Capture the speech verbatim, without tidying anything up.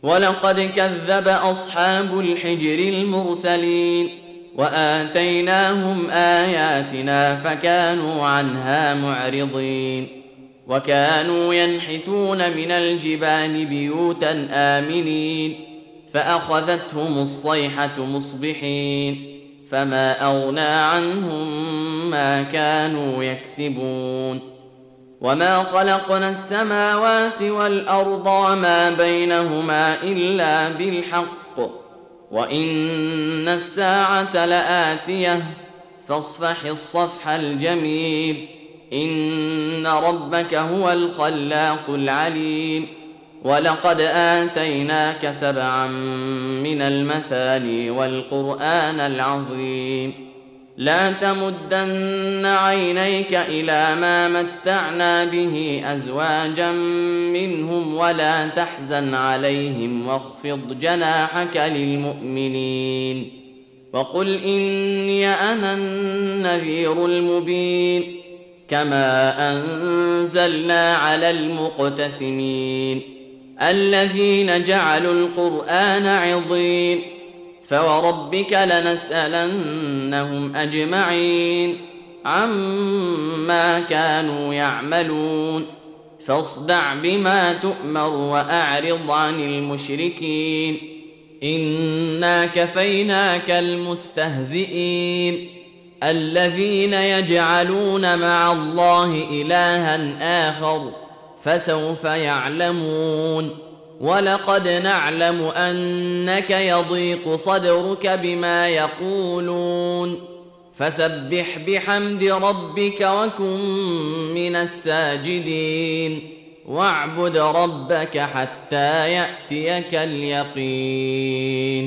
ولقد كذب أصحاب الحجر المرسلين وآتيناهم آياتنا فكانوا عنها معرضين وكانوا ينحتون من الجبال بيوتا آمنين فأخذتهم الصيحة مصبحين فما أغنى عنهم ما كانوا يكسبون وما خلقنا السماوات والأرض وما بينهما إلا بالحق وإن الساعة لآتية فاصفح الصفح الجميل إن ربك هو الخلاق العليم ولقد آتيناك سبعا من المثاني والقرآن العظيم لا تمدن عينيك إلى ما متعنا به أزواجا منهم ولا تحزن عليهم واخفض جناحك للمؤمنين وقل إني أنا النذير المبين كما أنزلنا على المقتسمين الذين جعلوا القرآن عضين فوربك لنسألنهم أجمعين عما كانوا يعملون فاصدع بما تؤمر وأعرض عن المشركين إنا كفيناك المستهزئين الذين يجعلون مع الله إلها آخر فسوف يعلمون ولقد نعلم أنك يضيق صدرك بما يقولون فسبح بحمد ربك وكن من الساجدين واعبد ربك حتى يأتيك اليقين.